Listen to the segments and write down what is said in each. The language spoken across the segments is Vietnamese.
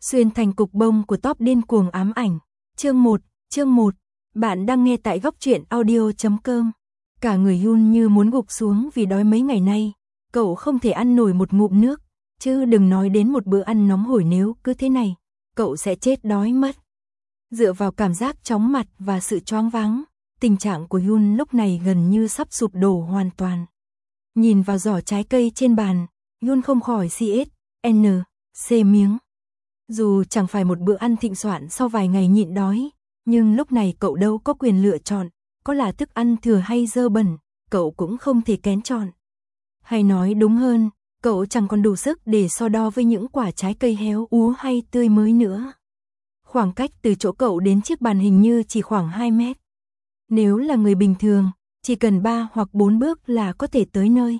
Xuyên thành cục bông của top điên cuồng ám ảnh. Chương 1. Bạn đang nghe tại góc truyện audio.com. Cả người Yun như muốn gục xuống vì đói mấy ngày nay. Cậu không thể ăn nổi một ngụm nước, chứ đừng nói đến một bữa ăn nóng hổi, nếu cứ thế này, cậu sẽ chết đói mất. Dựa vào cảm giác chóng mặt và sự choáng váng, tình trạng của Yun lúc này gần như sắp sụp đổ hoàn toàn. Nhìn vào giỏ trái cây trên bàn, Yun không khỏi CSNC miếng. Dù chẳng phải một bữa ăn thịnh soạn sau vài ngày nhịn đói, nhưng lúc này cậu đâu có quyền lựa chọn, có là thức ăn thừa hay dơ bẩn, cậu cũng không thể kén chọn. Hay nói đúng hơn, cậu chẳng còn đủ sức để so đo với những quả trái cây héo úa hay tươi mới nữa. Khoảng cách từ chỗ cậu đến chiếc bàn hình như chỉ khoảng 2 mét. Nếu là người bình thường, chỉ cần 3 hoặc 4 bước là có thể tới nơi.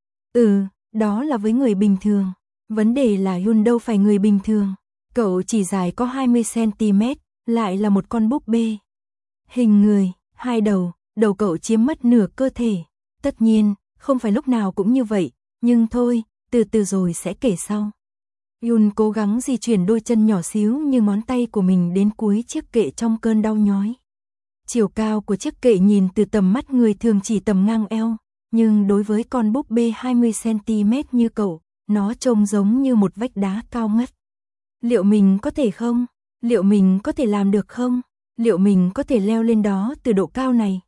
Đó là với người bình thường. Vấn đề là Yun đâu phải người bình thường. Cậu chỉ dài có 20cm, lại là một con búp bê. Hình người, 2 đầu, đầu cậu chiếm mất nửa cơ thể. Tất nhiên, không phải lúc nào cũng như vậy, nhưng thôi, từ từ rồi sẽ kể sau. Yun cố gắng di chuyển đôi chân nhỏ xíu như ngón tay của mình đến cuối chiếc kệ trong cơn đau nhói. Chiều cao của chiếc kệ nhìn từ tầm mắt người thường chỉ tầm ngang eo, nhưng đối với con búp bê 20cm như cậu, nó trông giống như một vách đá cao ngất. Liệu mình có thể không? Liệu mình có thể làm được không? Liệu mình có thể leo lên đó từ độ cao này?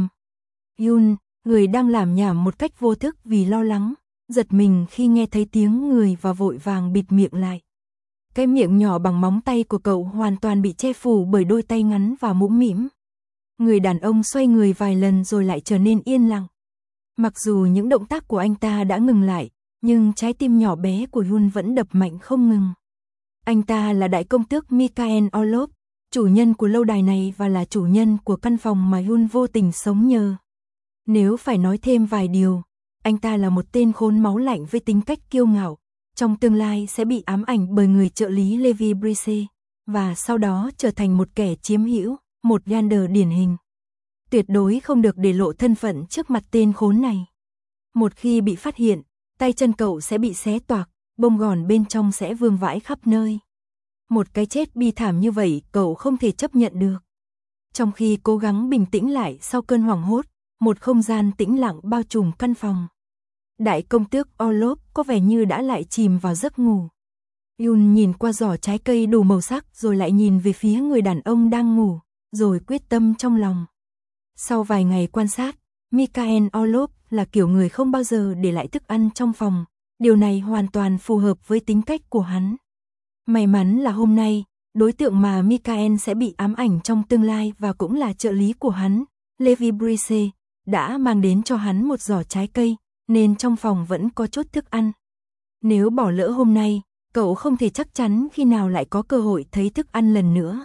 Yun, người đang lảm nhảm một cách vô thức vì lo lắng, giật mình khi nghe thấy tiếng người và vội vàng bịt miệng lại. Cái miệng nhỏ bằng móng tay của cậu hoàn toàn bị che phủ bởi đôi tay ngắn và mũm mĩm. Người đàn ông xoay người vài lần rồi lại trở nên yên lặng. Mặc dù những động tác của anh ta đã ngừng lại, nhưng trái tim nhỏ bé của Yun vẫn đập mạnh không ngừng. Anh ta là đại công tước Mikhail Orlov, chủ nhân của lâu đài này và là chủ nhân của căn phòng mà Yun vô tình sống nhờ. Nếu phải nói thêm vài điều, anh ta là một tên khốn máu lạnh với tính cách kiêu ngạo, trong tương lai sẽ bị ám ảnh bởi người trợ lý Levi Brice, và sau đó trở thành một kẻ chiếm hữu, một gangster điển hình. Tuyệt đối không được để lộ thân phận trước mặt tên khốn này. Một khi bị phát hiện, tay chân cậu sẽ bị xé toạc, bông gòn bên trong sẽ vương vãi khắp nơi. Một cái chết bi thảm như vậy cậu không thể chấp nhận được. Trong khi cố gắng bình tĩnh lại sau cơn hoảng hốt, một không gian tĩnh lặng bao trùm căn phòng. Đại công tước Orlov có vẻ như đã lại chìm vào giấc ngủ. Yun nhìn qua giỏ trái cây đủ màu sắc rồi lại nhìn về phía người đàn ông đang ngủ, rồi quyết tâm trong lòng. Sau vài ngày quan sát, Mikhail Orlov là kiểu người không bao giờ để lại thức ăn trong phòng. Điều này hoàn toàn phù hợp với tính cách của hắn. May mắn là hôm nay, đối tượng mà Mikhail sẽ bị ám ảnh trong tương lai và cũng là trợ lý của hắn, Levi Brice, đã mang đến cho hắn một giỏ trái cây, nên trong phòng vẫn có chút thức ăn. Nếu bỏ lỡ hôm nay, cậu không thể chắc chắn khi nào lại có cơ hội thấy thức ăn lần nữa.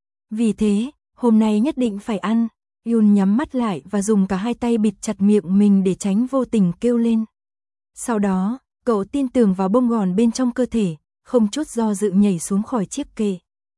Vì thế, hôm nay nhất định phải ăn. Yun nhắm mắt lại và dùng cả hai tay bịt chặt miệng mình để tránh vô tình kêu lên. Sau đó, cậu tin tưởng vào bông gòn bên trong cơ thể, không chút do dự nhảy xuống khỏi chiếc kệ.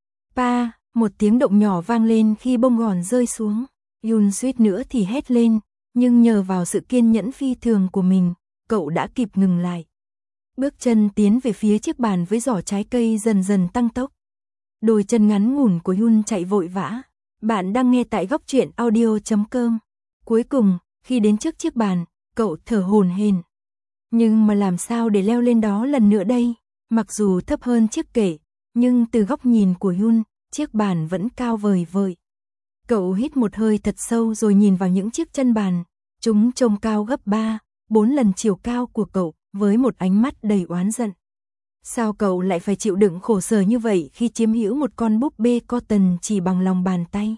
Pa, một tiếng động nhỏ vang lên khi bông gòn rơi xuống. Yun suýt nữa thì hét lên, nhưng nhờ vào sự kiên nhẫn phi thường của mình, cậu đã kịp ngừng lại. Bước chân tiến về phía chiếc bàn với giỏ trái cây dần dần tăng tốc. Đôi chân ngắn ngủn của Yun chạy vội vã. Bạn đang nghe tại góc truyện audio.com. Cuối cùng, khi đến trước chiếc bàn, cậu thở hổn hển. Nhưng mà làm sao để leo lên đó lần nữa đây? Mặc dù thấp hơn chiếc kệ, nhưng từ góc nhìn của Yun, chiếc bàn vẫn cao vời vợi. Cậu hít một hơi thật sâu rồi nhìn vào những chiếc chân bàn. Chúng trông cao gấp 3, 4 lần chiều cao của cậu, với một ánh mắt đầy oán giận. Sao cậu lại phải chịu đựng khổ sở như vậy khi chiếm hữu một con búp bê cotton chỉ bằng lòng bàn tay?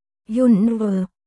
Yun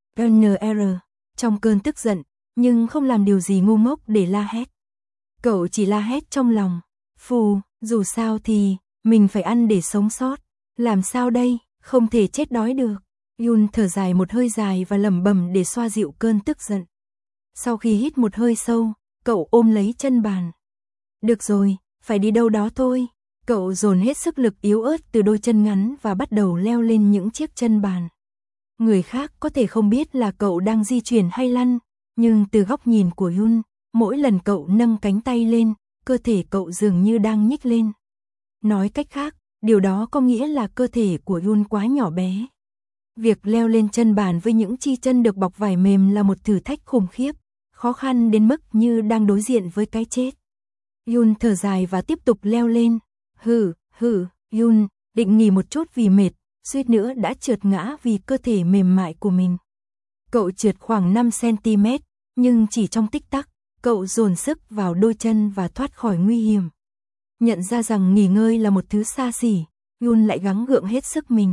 trong cơn tức giận, nhưng không làm điều gì ngu ngốc để la hét. Cậu chỉ la hét trong lòng. Phù, dù sao thì, mình phải ăn để sống sót. Làm sao đây, không thể chết đói được. Yun thở dài một hơi dài và lẩm bẩm để xoa dịu cơn tức giận. Sau khi hít một hơi sâu, cậu ôm lấy chân bàn. Được rồi, phải đi đâu đó thôi. Cậu dồn hết sức lực yếu ớt từ đôi chân ngắn và bắt đầu leo lên những chiếc chân bàn. Người khác có thể không biết là cậu đang di chuyển hay lăn, nhưng từ góc nhìn của Yun, mỗi lần cậu nâng cánh tay lên, cơ thể cậu dường như đang nhích lên. Nói cách khác, điều đó có nghĩa là cơ thể của Yun quá nhỏ bé. Việc leo lên chân bàn với những chi chân được bọc vải mềm là một thử thách khủng khiếp, khó khăn đến mức như đang đối diện với cái chết. Yun thở dài và tiếp tục leo lên. Yun định nghỉ một chút vì mệt, suýt nữa đã trượt ngã vì cơ thể mềm mại của mình. Cậu trượt khoảng 5 cm, nhưng chỉ trong tích tắc, cậu dồn sức vào đôi chân và thoát khỏi nguy hiểm. Nhận ra rằng nghỉ ngơi là một thứ xa xỉ, Yun lại gắng gượng hết sức mình.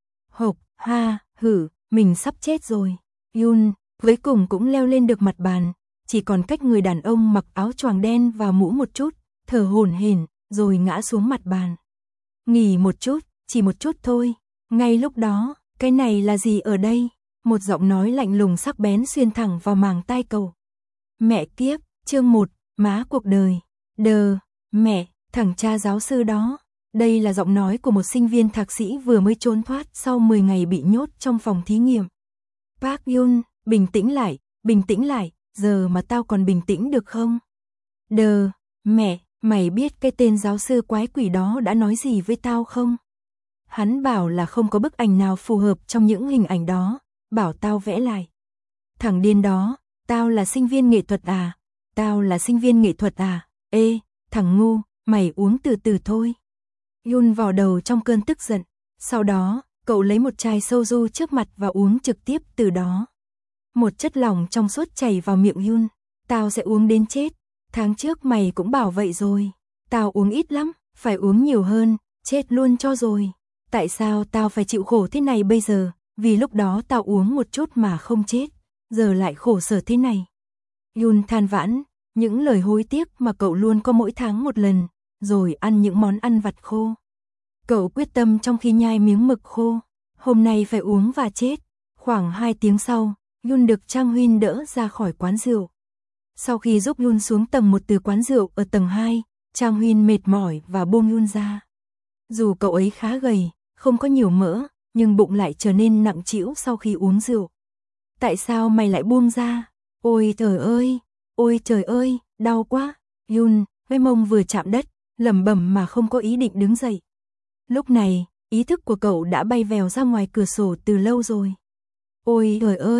Mình sắp chết rồi. Yun cuối cùng cũng leo lên được mặt bàn, chỉ còn cách người đàn ông mặc áo choàng đen và mũ một chút, thở hổn hển, rồi ngã xuống mặt bàn. Nghỉ một chút, chỉ một chút thôi. Ngay lúc đó, cái này là gì ở đây? Một giọng nói lạnh lùng sắc bén xuyên thẳng vào màng tai cậu. Mẹ kiếp, chương 1, má cuộc đời. Mẹ, thằng cha giáo sư đó. Đây là giọng nói của một sinh viên thạc sĩ vừa mới trốn thoát sau 10 ngày bị nhốt trong phòng thí nghiệm. Park Yun, bình tĩnh lại, giờ mà tao còn bình tĩnh được không? Mẹ, mày biết cái tên giáo sư quái quỷ đó đã nói gì với tao không? Hắn bảo là không có bức ảnh nào phù hợp trong những hình ảnh đó, bảo tao vẽ lại. Thằng điên đó, tao là sinh viên nghệ thuật à? Ê, thằng ngu, mày uống từ từ thôi. Yun vò đầu trong cơn tức giận, sau đó, cậu lấy một chai soju trước mặt và uống trực tiếp từ đó. Một chất lỏng trong suốt chảy vào miệng Yun. Tao sẽ uống đến chết, tháng trước mày cũng bảo vậy rồi. Tao uống ít lắm, phải uống nhiều hơn, chết luôn cho rồi. Tại sao tao phải chịu khổ thế này bây giờ, vì lúc đó tao uống một chút mà không chết, giờ lại khổ sở thế này. Yun than vãn, những lời hối tiếc mà cậu luôn có mỗi tháng một lần, rồi ăn những món ăn vặt khô. Cậu quyết tâm trong khi nhai miếng mực khô, hôm nay phải uống và chết. Khoảng 2 tiếng sau, Yun được Chang Huynh đỡ ra khỏi quán rượu. Sau khi giúp Yun xuống tầng 1 từ quán rượu ở tầng 2, Chang Huynh mệt mỏi và buông Yun ra. Dù cậu ấy khá gầy, không có nhiều mỡ, nhưng bụng lại trở nên nặng trĩu sau khi uống rượu. Tại sao mày lại buông ra? Ôi trời ơi, đau quá. Yun, với mông vừa chạm đất, lẩm bẩm mà không có ý định đứng dậy. Lúc này, ý thức của cậu đã bay vèo ra ngoài cửa sổ từ lâu rồi. Ôi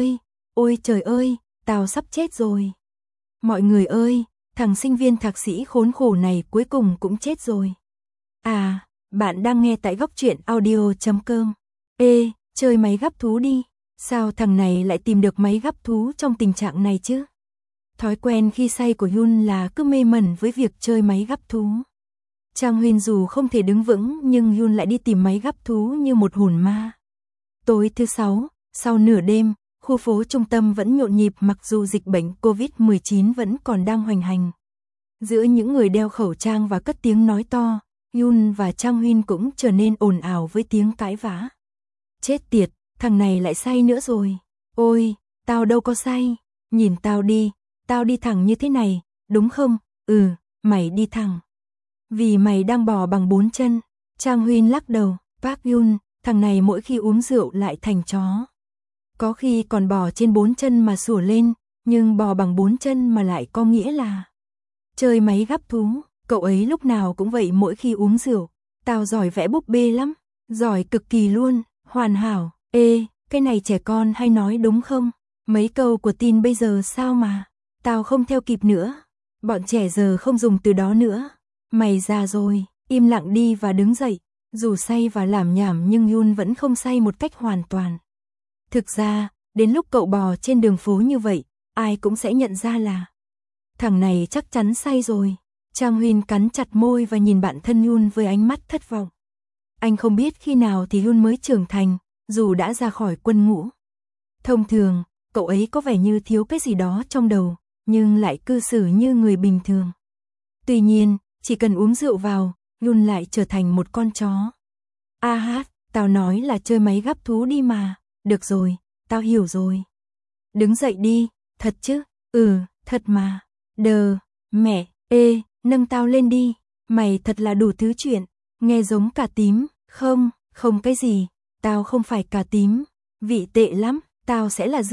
trời ơi, tao sắp chết rồi. Mọi người ơi, thằng sinh viên thạc sĩ khốn khổ này cuối cùng cũng chết rồi. À, bạn đang nghe tại goctruyện.audio.com. Ê, chơi máy gắp thú đi. Sao thằng này lại tìm được máy gắp thú trong tình trạng này chứ? Thói quen khi say của Yun là cứ mê mẩn với việc chơi máy gắp thú. Chang Huynh dù không thể đứng vững nhưng Yun lại đi tìm máy gắp thú như một hồn ma. Tối thứ 6, sau nửa đêm, khu phố trung tâm vẫn nhộn nhịp mặc dù dịch bệnh COVID-19 vẫn còn đang hoành hành. Giữa những người đeo khẩu trang và cất tiếng nói to, Yun và Chang Huynh cũng trở nên ồn ào với tiếng cãi vã. Chết tiệt, thằng này lại say nữa rồi. Ôi, tao đâu có say, nhìn tao đi thẳng như thế này, đúng không? Mày đi thẳng. Vì mày đang bò bằng 4 chân. Chang Huynh lắc đầu, Park Yun, thằng này mỗi khi uống rượu lại thành chó. Có khi còn bò trên 4 chân mà sủa lên, nhưng bò bằng 4 chân mà lại có nghĩa là chơi máy gắp thú. Cậu ấy lúc nào cũng vậy mỗi khi uống rượu. Tao giỏi vẽ búp bê lắm, giỏi cực kỳ luôn, hoàn hảo. Ê, cái này trẻ con hay nói đúng không? Mấy câu của teen bây giờ sao mà tao không theo kịp nữa. Bọn trẻ giờ không dùng từ đó nữa. Mày già rồi, im lặng đi và đứng dậy. Dù say và làm nhảm nhưng Yun vẫn không say một cách hoàn toàn. Thực ra, đến lúc cậu bò trên đường phố như vậy, ai cũng sẽ nhận ra là thằng này chắc chắn say rồi. Chang Huynh cắn chặt môi và nhìn bạn thân Yun với ánh mắt thất vọng. Anh không biết khi nào thì Yun mới trưởng thành, dù đã ra khỏi quân ngũ. Thông thường, cậu ấy có vẻ như thiếu cái gì đó trong đầu, nhưng lại cư xử như người bình thường. Tuy nhiên, chỉ cần uống rượu vào, Yun lại trở thành một con chó. Tao nói là chơi máy gắp thú đi mà. Được rồi, tao hiểu rồi. Đứng dậy đi, thật chứ? Thật mà. Mẹ, nâng tao lên đi. Mày thật là đủ thứ chuyện. Nghe giống cà tím. Không cái gì. Tao không phải cà tím. Vị tệ lắm. Tao sẽ là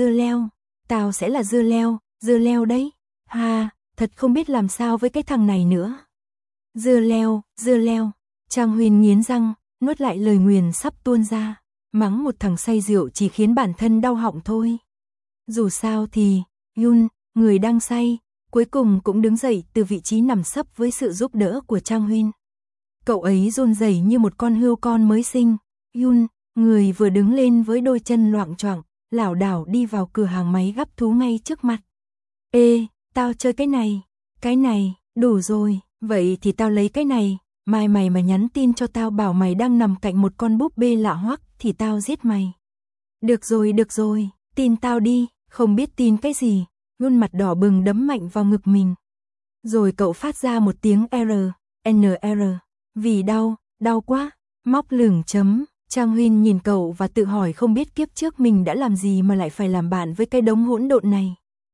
dưa leo đấy. Thật không biết làm sao với cái thằng này nữa. Dưa leo. Chang Huynh nghiến răng, nuốt lại lời nguyền sắp tuôn ra, mắng một thằng say rượu chỉ khiến bản thân đau họng thôi. Dù sao thì, Yun, người đang say, cuối cùng cũng đứng dậy từ vị trí nằm sấp với sự giúp đỡ của Trang Huyên. Cậu ấy run rẩy như một con hươu con mới sinh. Yun, người vừa đứng lên với đôi chân loạng choạng, lảo đảo đi vào cửa hàng máy gắp thú ngay trước mặt. Ê, tao chơi cái này, đủ rồi, vậy thì tao lấy cái này, mai mày mà nhắn tin cho tao bảo mày đang nằm cạnh một con búp bê lạ hoắc thì tao giết mày. Được rồi, tin tao đi, không biết tin cái gì, Yun mặt đỏ bừng đấm mạnh vào ngực mình. Rồi cậu phát ra một tiếng NR, vì đau quá, móc lửng chấm. Trang Huyên nhìn cậu và tự hỏi không biết kiếp trước mình đã làm gì mà lại phải làm bạn với cái đống hỗn độn này.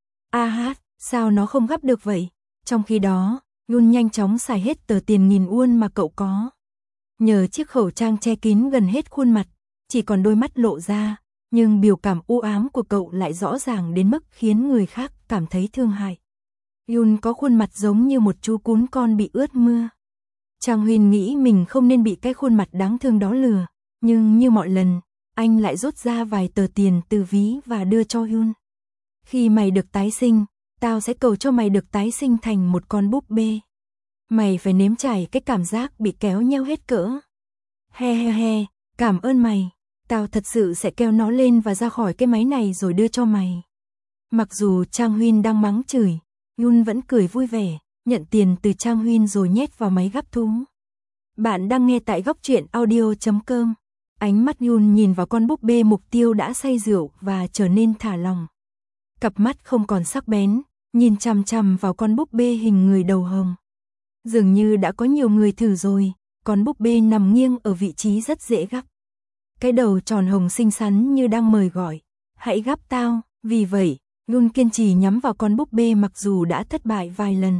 Sao nó không gấp được vậy? Trong khi đó, Yun nhanh chóng xài hết tờ tiền 1000 won mà cậu có. Nhờ chiếc khẩu trang che kín gần hết khuôn mặt, chỉ còn đôi mắt lộ ra, nhưng biểu cảm u ám của cậu lại rõ ràng đến mức khiến người khác cảm thấy thương hại. Yun có khuôn mặt giống như một chú cún con bị ướt mưa. Trang Huyên nghĩ mình không nên bị cái khuôn mặt đáng thương đó lừa, nhưng như mọi lần, anh lại rút ra vài tờ tiền từ ví và đưa cho Yun. Khi mày được tái sinh, tao sẽ cầu cho mày được tái sinh thành một con búp bê. Mày phải nếm trải cái cảm giác bị kéo nheo hết cỡ. He, cảm ơn mày. Tao thật sự sẽ kéo nó lên và ra khỏi cái máy này rồi đưa cho mày. Mặc dù Trang Huyên đang mắng chửi, Yun vẫn cười vui vẻ, nhận tiền từ Trang Huyên rồi nhét vào máy gắp thú. Bạn đang nghe tại Góc Truyện Audio.com. Ánh mắt Yun nhìn vào con búp bê mục tiêu đã say rượu và trở nên thả lỏng. Cặp mắt không còn sắc bén, nhìn chằm chằm vào con búp bê hình người đầu hồng. Dường như đã có nhiều người thử rồi, con búp bê nằm nghiêng ở vị trí rất dễ gắp. Cái đầu tròn hồng xinh xắn như đang mời gọi, hãy gắp tao, vì vậy, Yun kiên trì nhắm vào con búp bê mặc dù đã thất bại vài lần.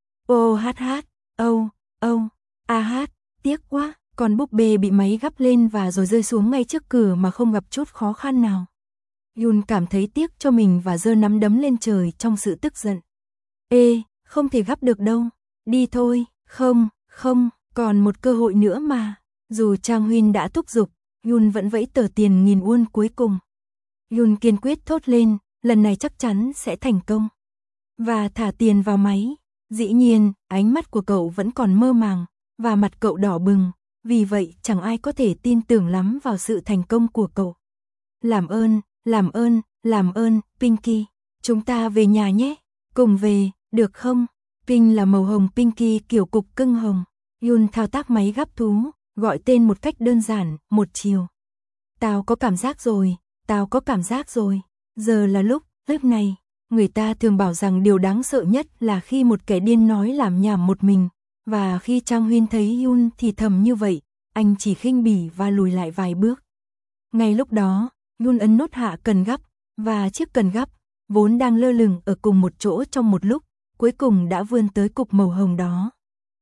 Tiếc quá, con búp bê bị máy gắp lên và rồi rơi xuống ngay trước cửa mà không gặp chút khó khăn nào. Yun cảm thấy tiếc cho mình và giơ nắm đấm lên trời trong sự tức giận. Không thể gắp được đâu, đi thôi, không, còn một cơ hội nữa mà. Dù Trang Huyên đã thúc giục, Yun vẫn vẫy tờ tiền 1000 won cuối cùng. Yun kiên quyết thốt lên, lần này chắc chắn sẽ thành công. Và thả tiền vào máy. Dĩ nhiên, ánh mắt của cậu vẫn còn mơ màng, và mặt cậu đỏ bừng, vì vậy chẳng ai có thể tin tưởng lắm vào sự thành công của cậu. Làm ơn, Pinky, chúng ta về nhà nhé, cùng về, được không? Pink là màu hồng Pinky kiểu cục cưng hồng. Yun thao tác máy gắp thú, gọi tên một cách đơn giản, một chiều. Tao có cảm giác rồi, giờ là lúc này. Người ta thường bảo rằng điều đáng sợ nhất là khi một kẻ điên nói làm nhảm một mình, và khi Trang Huyên thấy Yun thì thầm như vậy, anh chỉ khinh bỉ và lùi lại vài bước. Ngay lúc đó, Yun ấn nốt hạ cần gắp, và chiếc cần gắp, vốn đang lơ lửng ở cùng một chỗ trong một lúc, cuối cùng đã vươn tới cục màu hồng đó.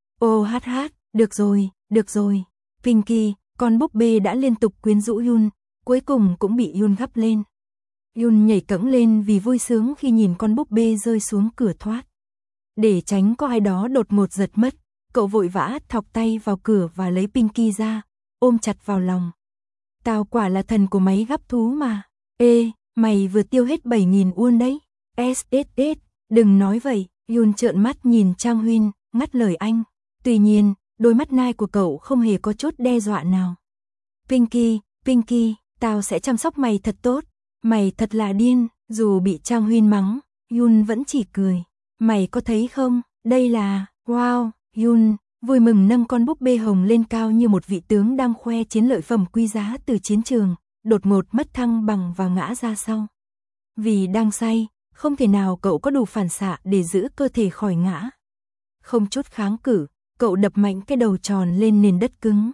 Được rồi, Pinky, con búp bê đã liên tục quyến rũ Yun, cuối cùng cũng bị Yun gắp lên. Yun nhảy cẫng lên vì vui sướng khi nhìn con búp bê rơi xuống cửa thoát. Để tránh có ai đó đột ngột giật mất, cậu vội vã thọc tay vào cửa và lấy Pinky ra, ôm chặt vào lòng. Tao quả là thần của máy gắp thú mà. Mày vừa tiêu hết 7000 won đấy. Đừng nói vậy. Yun trợn mắt nhìn Trang Huyên, ngắt lời anh. Tuy nhiên, đôi mắt nai của cậu không hề có chút đe dọa nào. Pinky, tao sẽ chăm sóc mày thật tốt. Mày thật là điên. Dù bị Trang Huyên mắng, Yun vẫn chỉ cười. Mày có thấy không, đây là, wow. Yun vui mừng nâng con búp bê hồng lên cao như một vị tướng đang khoe chiến lợi phẩm quý giá từ chiến trường, đột ngột mất thăng bằng và ngã ra sau. Vì đang say, không thể nào cậu có đủ phản xạ để giữ cơ thể khỏi ngã. Không chút kháng cự, cậu đập mạnh cái đầu tròn lên nền đất cứng.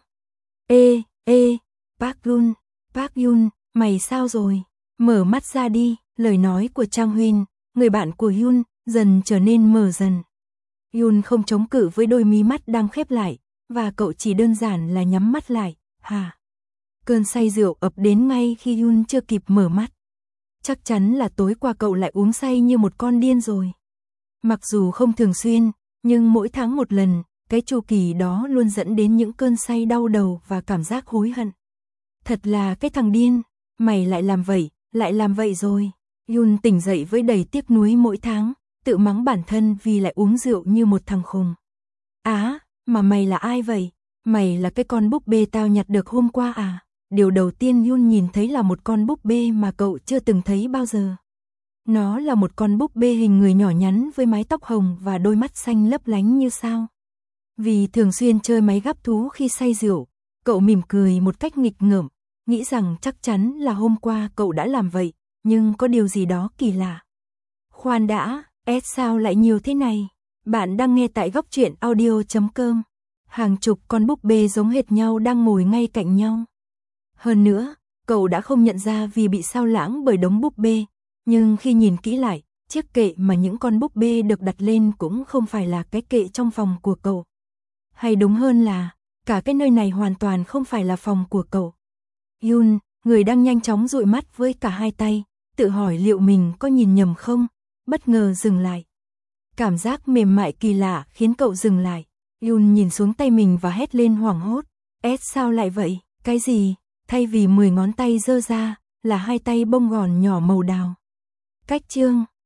Park Yun, mày sao rồi? Mở mắt ra đi. Lời nói của Trang Huyên, người bạn của Yun, dần trở nên mờ dần. Yun không chống cự với đôi mí mắt đang khép lại, và cậu chỉ đơn giản là nhắm mắt lại. Cơn say rượu ập đến ngay khi Yun chưa kịp mở mắt. Chắc chắn là tối qua cậu lại uống say như một con điên rồi. Mặc dù không thường xuyên, nhưng mỗi tháng một lần, cái chu kỳ đó luôn dẫn đến những cơn say đau đầu và cảm giác hối hận. Thật là cái thằng điên, mày lại làm vậy rồi. Yun tỉnh dậy với đầy tiếc nuối mỗi tháng, tự mắng bản thân vì lại uống rượu như một thằng khùng. Mà mày là ai vậy? Mày là cái con búp bê tao nhặt được hôm qua à? Điều đầu tiên Yun nhìn thấy là một con búp bê mà cậu chưa từng thấy bao giờ. Nó là một con búp bê hình người nhỏ nhắn với mái tóc hồng và đôi mắt xanh lấp lánh như sao. Vì thường xuyên chơi máy gắp thú khi say rượu, cậu mỉm cười một cách nghịch ngợm, nghĩ rằng chắc chắn là hôm qua cậu đã làm vậy, nhưng có điều gì đó kỳ lạ. Khoan đã, sao lại nhiều thế này? Bạn đang nghe tại góc truyện audio.com. Hàng chục con búp bê giống hệt nhau đang ngồi ngay cạnh nhau. Hơn nữa, cậu đã không nhận ra vì bị sao lãng bởi đống búp bê, nhưng khi nhìn kỹ lại, chiếc kệ mà những con búp bê được đặt lên cũng không phải là cái kệ trong phòng của cậu. Hay đúng hơn là, cả cái nơi này hoàn toàn không phải là phòng của cậu. Yun, người đang nhanh chóng dụi mắt với cả hai tay, tự hỏi liệu mình có nhìn nhầm không, bất ngờ dừng lại. Cảm giác mềm mại kỳ lạ khiến cậu dừng lại. Yun nhìn xuống tay mình và hét lên hoảng hốt. Sao lại vậy? Cái gì? Thay vì 10 ngón tay giơ ra, là hai tay bông gòn nhỏ màu đào. Cách chương